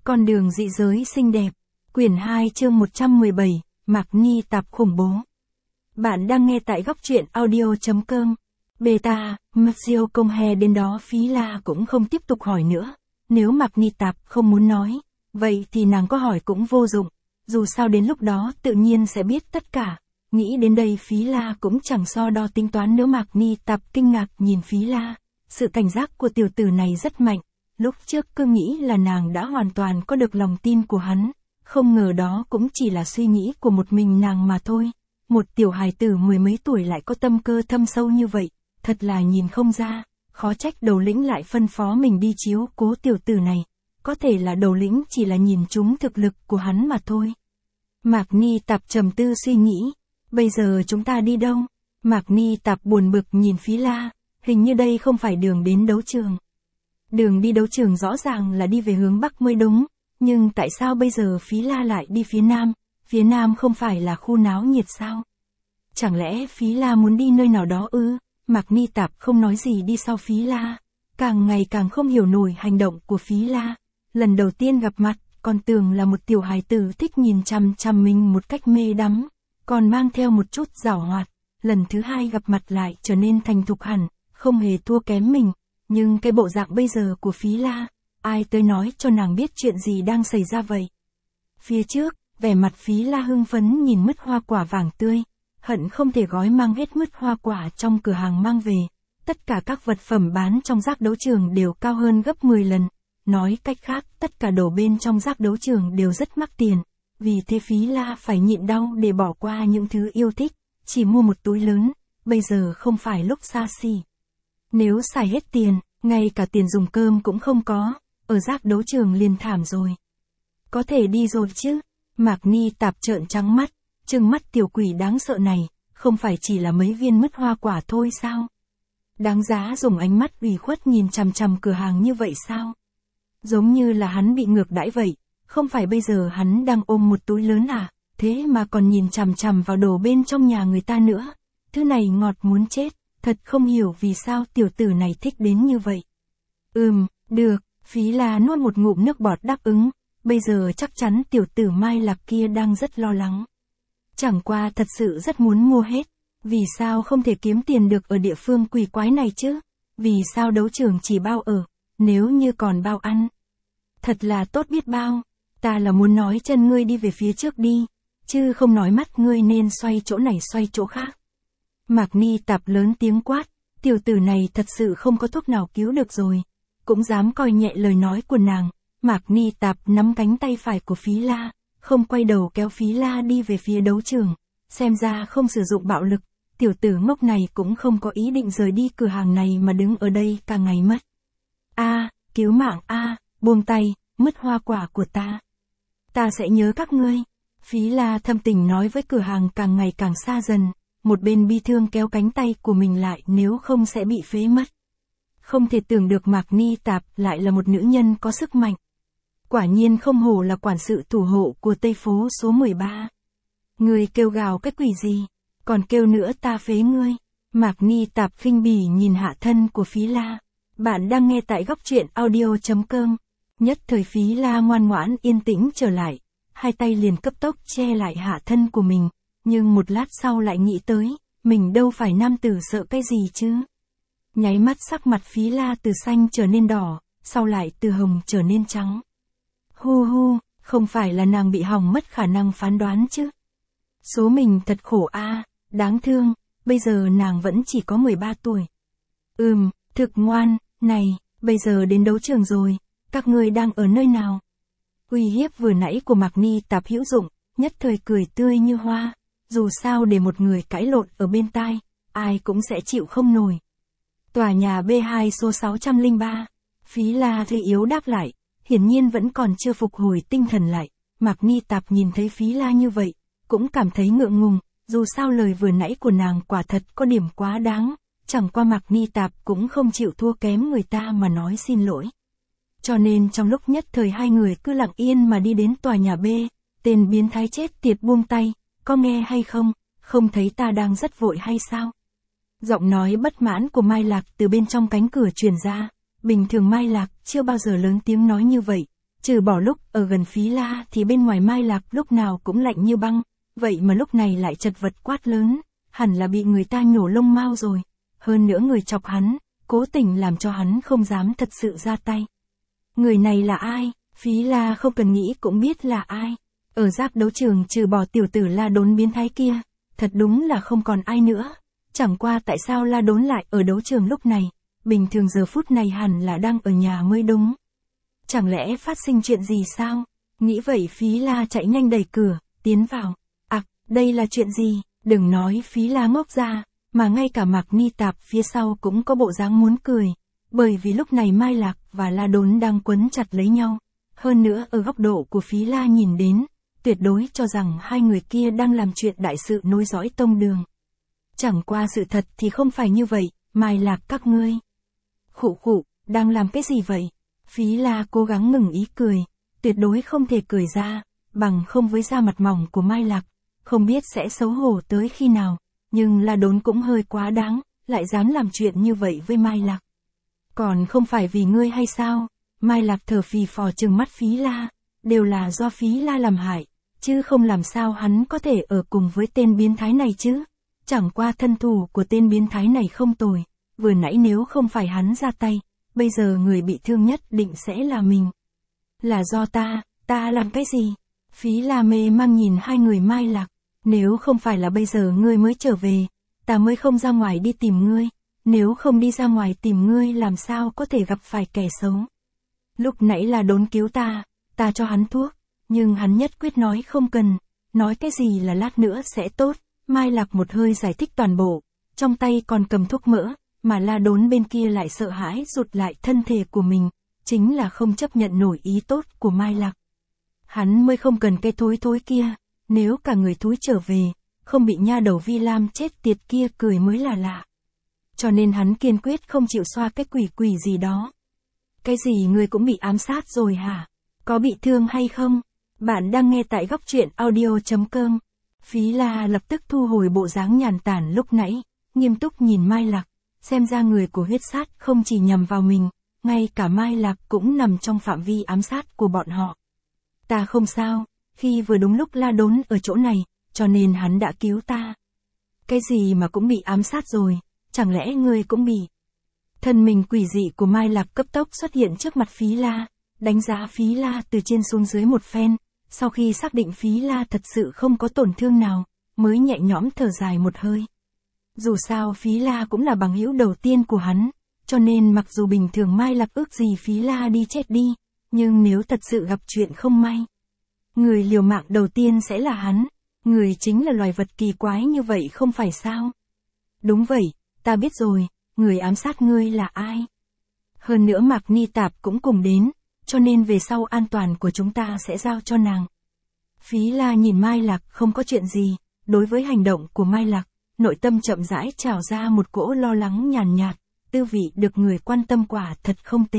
Con đường dị giới xinh đẹp. Quyển 2 chương 117, Mạc Ni Tạp khủng bố. Bạn đang nghe tại góc truyện audio.com. Beta, Mazio công hè đến đó Phí La cũng không tiếp tục hỏi nữa. Nếu Mạc Ni Tạp không muốn nói, vậy thì nàng có hỏi cũng vô dụng. Dù sao đến lúc đó tự nhiên sẽ biết tất cả. Nghĩ đến đây Phí La cũng chẳng so đo tính toán nữa. Mạc Ni Tạp kinh ngạc nhìn Phí La. Sự cảnh giác của tiểu tử này rất mạnh. Lúc trước cứ nghĩ là nàng đã hoàn toàn có được lòng tin của hắn. Không ngờ đó cũng chỉ là suy nghĩ của một mình nàng mà thôi. Một tiểu hài tử mười mấy tuổi lại có tâm cơ thâm sâu như vậy. Thật là nhìn không ra. Khó trách đầu lĩnh lại phân phó mình đi chiếu cố tiểu tử này. Có thể là đầu lĩnh chỉ là nhìn trúng thực lực của hắn mà thôi. Mạc Ni Tạp trầm tư suy nghĩ. Bây giờ chúng ta đi đâu? Mạc Ni Tạp buồn bực nhìn Phí La. Hình như đây không phải đường đến đấu trường. Đường đi đấu trường rõ ràng là đi về hướng Bắc mới đúng. Nhưng tại sao bây giờ Phí La lại đi phía Nam? Phía Nam không phải là khu náo nhiệt sao? Chẳng lẽ Phí La muốn đi nơi nào đó ư? Mạc Ni Tạp không nói gì đi sau Phí La. Càng ngày càng không hiểu nổi hành động của Phí La. Lần đầu tiên gặp mặt, còn tưởng là một tiểu hài tử thích nhìn chằm chằm mình một cách mê đắm. Còn mang theo một chút giảo hoạt. Lần thứ hai gặp mặt lại trở nên thành thục hẳn, không hề thua kém mình. Nhưng cái bộ dạng bây giờ của Phí La, ai tới nói cho nàng biết chuyện gì đang xảy ra vậy? Phía trước, vẻ mặt Phí La hưng phấn nhìn mứt hoa quả vàng tươi, hận không thể gói mang hết mứt hoa quả trong cửa hàng mang về. Tất cả các vật phẩm bán trong rác đấu trường đều cao hơn gấp 10 lần. Nói cách khác, tất cả đồ bên trong rác đấu trường đều rất mắc tiền. Vì thế Phí La phải nhịn đau để bỏ qua những thứ yêu thích, chỉ mua một túi lớn, bây giờ không phải lúc xa xỉ. Nếu xài hết tiền, ngay cả tiền dùng cơm cũng không có, ở rác đấu trường liền thảm rồi. Có thể đi rồi chứ? Mạc Ni Tạp trợn trắng mắt, trừng mắt tiểu quỷ đáng sợ này, không phải chỉ là mấy viên mứt hoa quả thôi sao? Đáng giá dùng ánh mắt ủy khuất nhìn chằm chằm cửa hàng như vậy sao? Giống như là hắn bị ngược đãi vậy, không phải bây giờ hắn đang ôm một túi lớn à, thế mà còn nhìn chằm chằm vào đồ bên trong nhà người ta nữa. Thứ này ngọt muốn chết. Thật không hiểu vì sao tiểu tử này thích đến như vậy. Được, Phí La nuốt một ngụm nước bọt đáp ứng, bây giờ chắc chắn tiểu tử Mai Lạc kia đang rất lo lắng. Chẳng qua thật sự rất muốn mua hết, vì sao không thể kiếm tiền được ở địa phương quỷ quái này chứ? Vì sao đấu trường chỉ bao ở, nếu như còn bao ăn? Thật là tốt biết bao, ta là muốn nói chân ngươi đi về phía trước đi, chứ không nói mắt ngươi nên xoay chỗ này xoay chỗ khác. Mạc Ni Tạp lớn tiếng quát, tiểu tử này thật sự không có thuốc nào cứu được rồi, cũng dám coi nhẹ lời nói của nàng. Mạc Ni Tạp nắm cánh tay phải của Phí La, không quay đầu kéo Phí La đi về phía đấu trường, xem ra không sử dụng bạo lực, tiểu tử ngốc này cũng không có ý định rời đi cửa hàng này mà đứng ở đây cả ngày mất. Cứu mạng buông tay, mất hoa quả của ta. Ta sẽ nhớ các ngươi. Phí La thâm tình nói với cửa hàng càng ngày càng xa dần. Một bên bi thương kéo cánh tay của mình lại nếu không sẽ bị phế mất. Không thể tưởng được Mạc Ni Tạp lại là một nữ nhân có sức mạnh. Quả nhiên không hổ là quản sự thủ hộ của Tây phố số 13. Ngươi kêu gào cái quỷ gì, còn kêu nữa ta phế ngươi. Mạc Ni Tạp khinh bỉ nhìn hạ thân của Phí La. Bạn đang nghe tại góc truyện audio.com. Nhất thời Phí La ngoan ngoãn yên tĩnh trở lại, hai tay liền cấp tốc che lại hạ thân của mình. Nhưng một lát sau lại nghĩ tới, mình đâu phải nam tử sợ cái gì chứ. Nháy mắt sắc mặt Phí La từ xanh trở nên đỏ, sau lại từ hồng trở nên trắng. Không phải là nàng bị hỏng mất khả năng phán đoán chứ. Số mình thật khổ đáng thương, bây giờ nàng vẫn chỉ có 13 tuổi. Thực ngoan, này, bây giờ đến đấu trường rồi, các ngươi đang ở nơi nào? Uy hiếp vừa nãy của Mạc Ni Tạp hữu dụng, nhất thời cười tươi như hoa. Dù sao để một người cãi lộn ở bên tai, ai cũng sẽ chịu không nổi. Tòa nhà B2 số 603. Phí La thấy yếu đáp lại, hiển nhiên vẫn còn chưa phục hồi tinh thần lại. Mạc Ni Tạp nhìn thấy Phí La như vậy, cũng cảm thấy ngượng ngùng, dù sao lời vừa nãy của nàng quả thật có điểm quá đáng, chẳng qua Mạc Ni Tạp cũng không chịu thua kém người ta mà nói xin lỗi. Cho nên trong lúc nhất thời hai người cứ lặng yên mà đi đến tòa nhà B, tên biến thái chết tiệt buông tay. Có nghe hay không, không thấy ta đang rất vội hay sao? Giọng nói bất mãn của Mai Lạc từ bên trong cánh cửa truyền ra, bình thường Mai Lạc chưa bao giờ lớn tiếng nói như vậy, Trừ bỏ lúc ở gần Phí La thì bên ngoài Mai Lạc lúc nào cũng lạnh như băng, vậy mà lúc này lại chật vật quát lớn, hẳn là bị người ta nhổ lông mao rồi. Hơn nữa người chọc hắn, cố tình làm cho hắn không dám thật sự ra tay. Người này là ai? Phí La không cần nghĩ cũng biết là ai. Ở giáp đấu trường trừ bỏ tiểu tử La Đốn biến thái kia, thật đúng là không còn ai nữa. Chẳng qua tại sao La Đốn lại ở đấu trường lúc này, bình thường giờ phút này hẳn là đang ở nhà mới đúng. Chẳng lẽ phát sinh chuyện gì sao? Nghĩ vậy Phí La chạy nhanh đẩy cửa, tiến vào. Đây là chuyện gì? Đừng nói Phí La ngốc ra, mà ngay cả Mạc Ni Tạp phía sau cũng có bộ dáng muốn cười. Bởi vì lúc này Mai Lạc và La Đốn đang quấn chặt lấy nhau. Hơn nữa ở góc độ của Phí La nhìn đến, tuyệt đối cho rằng hai người kia đang làm chuyện đại sự nối dõi tông đường. Chẳng qua sự thật thì không phải như vậy, Mai Lạc các ngươi. Khụ, đang làm cái gì vậy? Phí La cố gắng ngừng ý cười, tuyệt đối không thể cười ra, bằng không với da mặt mỏng của Mai Lạc, không biết sẽ xấu hổ tới khi nào, nhưng La Đốn cũng hơi quá đáng, lại dám làm chuyện như vậy với Mai Lạc. Còn không phải vì ngươi hay sao? Mai Lạc thở phì phò trừng mắt Phí La, đều là do Phí La làm hại, chứ không làm sao hắn có thể ở cùng với tên biến thái này chứ. Chẳng qua thân thủ của tên biến thái này không tồi, vừa nãy nếu không phải hắn ra tay, bây giờ người bị thương nhất định sẽ là mình. Là do ta làm cái gì? Phí La mê mang nhìn hai người Mai Lạc, nếu không phải là bây giờ ngươi mới trở về, ta mới không ra ngoài đi tìm ngươi, nếu không đi ra ngoài tìm ngươi làm sao có thể gặp phải kẻ xấu. Lúc nãy là Đốn cứu ta cho hắn thuốc, nhưng hắn nhất quyết nói không cần, nói cái gì là lát nữa sẽ tốt. Mai Lạc một hơi giải thích toàn bộ, trong tay còn cầm thuốc mỡ, mà La Đốn bên kia lại sợ hãi rụt lại thân thể của mình, chính là không chấp nhận nổi ý tốt của Mai Lạc. Hắn mới không cần cái thối kia, nếu cả người thúi trở về, không bị nha đầu Vi Lam chết tiệt kia cười mới là lạ. Cho nên hắn kiên quyết không chịu xoa cái quỷ gì đó. Cái gì người cũng bị ám sát rồi hả? Có bị thương hay không? Bạn đang nghe tại góc truyện audio.com. Phí La lập tức thu hồi bộ dáng nhàn tản lúc nãy, nghiêm túc nhìn Mai Lạc, xem ra người của huyết sát không chỉ nhằm vào mình, ngay cả Mai Lạc cũng nằm trong phạm vi ám sát của bọn họ. Ta không sao, khi vừa đúng lúc La Đốn ở chỗ này, cho nên hắn đã cứu ta. Cái gì mà cũng bị ám sát rồi, chẳng lẽ ngươi cũng bị? Thân mình quỷ dị của Mai Lạc cấp tốc xuất hiện trước mặt Phí La, đánh giá Phí La từ trên xuống dưới một phen. Sau khi xác định Phí La thật sự không có tổn thương nào, mới nhẹ nhõm thở dài một hơi. Dù sao Phí La cũng là bằng hữu đầu tiên của hắn, cho nên mặc dù bình thường Mai Lạc ước gì Phí La đi chết đi, nhưng nếu thật sự gặp chuyện không may, người liều mạng đầu tiên sẽ là hắn, người chính là loài vật kỳ quái như vậy không phải sao? Đúng vậy, ta biết rồi, người ám sát ngươi là ai? Hơn nữa Mạc Ni Tạp cũng cùng đến, cho nên về sau an toàn của chúng ta sẽ giao cho nàng. Phí La nhìn Mai Lạc không có chuyện gì, đối với hành động của Mai Lạc, nội tâm chậm rãi trào ra một cỗ lo lắng nhàn nhạt, tư vị được người quan tâm quả thật không tệ.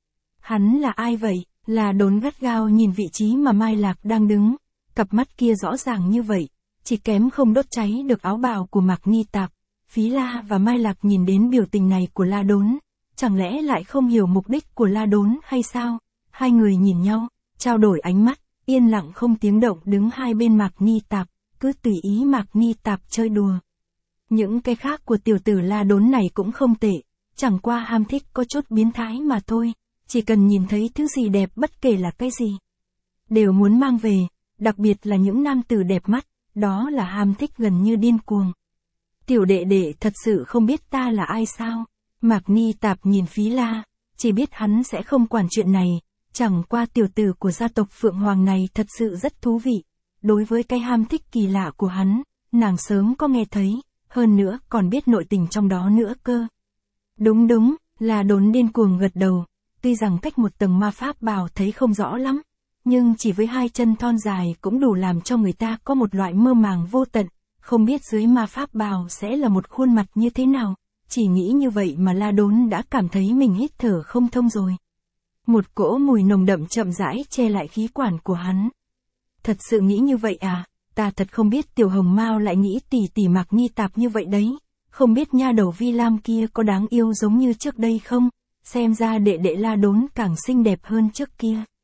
Hắn là ai vậy? Là Đốn gắt gao nhìn vị trí mà Mai Lạc đang đứng, cặp mắt kia rõ ràng như vậy, chỉ kém không đốt cháy được áo bào của Mạc Ni Tạp. Phí La và Mai Lạc nhìn đến biểu tình này của La Đốn, chẳng lẽ lại không hiểu mục đích của La Đốn hay sao? Hai người nhìn nhau, trao đổi ánh mắt, yên lặng không tiếng động đứng hai bên Mạc Ni Tạp, cứ tùy ý Mạc Ni Tạp chơi đùa. Những cái khác của tiểu tử La Đốn này cũng không tệ, chẳng qua ham thích có chút biến thái mà thôi, chỉ cần nhìn thấy thứ gì đẹp bất kể là cái gì, đều muốn mang về, đặc biệt là những nam tử đẹp mắt, đó là ham thích gần như điên cuồng. Tiểu đệ đệ thật sự không biết ta là ai sao? Mạc Ni Tạp nhìn Phí La, chỉ biết hắn sẽ không quản chuyện này. Chẳng qua tiểu tử của gia tộc Phượng Hoàng này thật sự rất thú vị. Đối với cái ham thích kỳ lạ của hắn, nàng sớm có nghe thấy, hơn nữa còn biết nội tình trong đó nữa cơ. Đúng, là Đốn điên cuồng gật đầu, tuy rằng cách một tầng ma pháp bào thấy không rõ lắm, nhưng chỉ với hai chân thon dài cũng đủ làm cho người ta có một loại mơ màng vô tận, không biết dưới ma pháp bào sẽ là một khuôn mặt như thế nào, chỉ nghĩ như vậy mà La Đốn đã cảm thấy mình hít thở không thông rồi. Một cỗ mùi nồng đậm chậm rãi che lại khí quản của hắn. Thật sự nghĩ như vậy à? Ta thật không biết tiểu hồng mao lại nghĩ tỉ Mạc Ni Tạp như vậy đấy. Không biết nha đầu Vi Lam kia có đáng yêu giống như trước đây không? Xem ra đệ đệ La Đốn càng xinh đẹp hơn trước kia.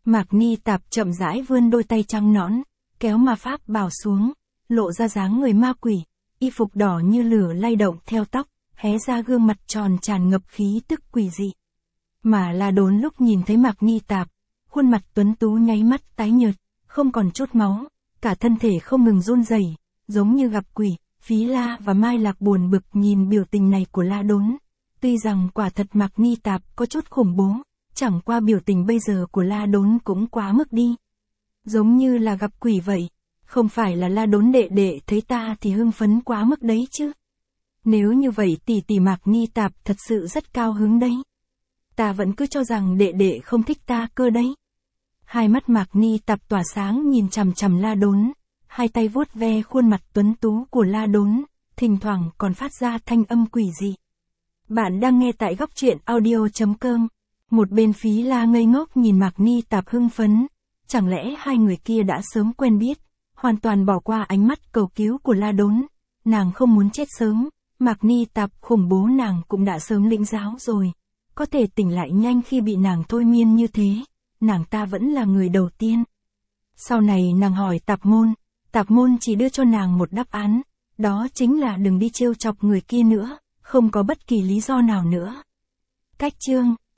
Mạc Ni Tạp chậm rãi vươn đôi tay trắng nõn, kéo ma pháp bảo xuống, lộ ra dáng người ma quỷ, y phục đỏ như lửa lay động theo tóc, hé ra gương mặt tròn tràn ngập khí tức quỷ dị. Mà La Đốn lúc nhìn thấy Mạc Ni Tạp, khuôn mặt tuấn tú nháy mắt tái nhợt, không còn chút máu, cả thân thể không ngừng run rẩy, giống như gặp quỷ. Phí La và Mai Lạc buồn bực nhìn biểu tình này của La Đốn. Tuy rằng quả thật Mạc Ni Tạp có chút khủng bố, chẳng qua biểu tình bây giờ của La Đốn cũng quá mức đi. Giống như là gặp quỷ vậy, không phải là La Đốn đệ đệ thấy ta thì hưng phấn quá mức đấy chứ. Nếu như vậy tỷ tỷ Mạc Ni Tạp thật sự rất cao hứng đấy. Ta vẫn cứ cho rằng đệ đệ không thích ta cơ đấy. Hai mắt Mạc Ni Tạp tỏa sáng nhìn chằm chằm La Đốn, hai tay vuốt ve khuôn mặt tuấn tú của La Đốn, thỉnh thoảng còn phát ra thanh âm quỷ dị. Bạn đang nghe tại góc truyện audio.com. Một bên Phí La ngây ngốc nhìn Mạc Ni Tạp hưng phấn, chẳng lẽ hai người kia đã sớm quen biết, hoàn toàn bỏ qua ánh mắt cầu cứu của La Đốn. Nàng không muốn chết sớm, Mạc Ni Tạp khủng bố nàng cũng đã sớm lĩnh giáo rồi, có thể tỉnh lại nhanh khi bị nàng thôi miên như thế, nàng ta vẫn là người đầu tiên. Sau này nàng hỏi Tạp Môn chỉ đưa cho nàng một đáp án, đó chính là đừng đi trêu chọc người kia nữa, không có bất kỳ lý do nào nữa. Cách chương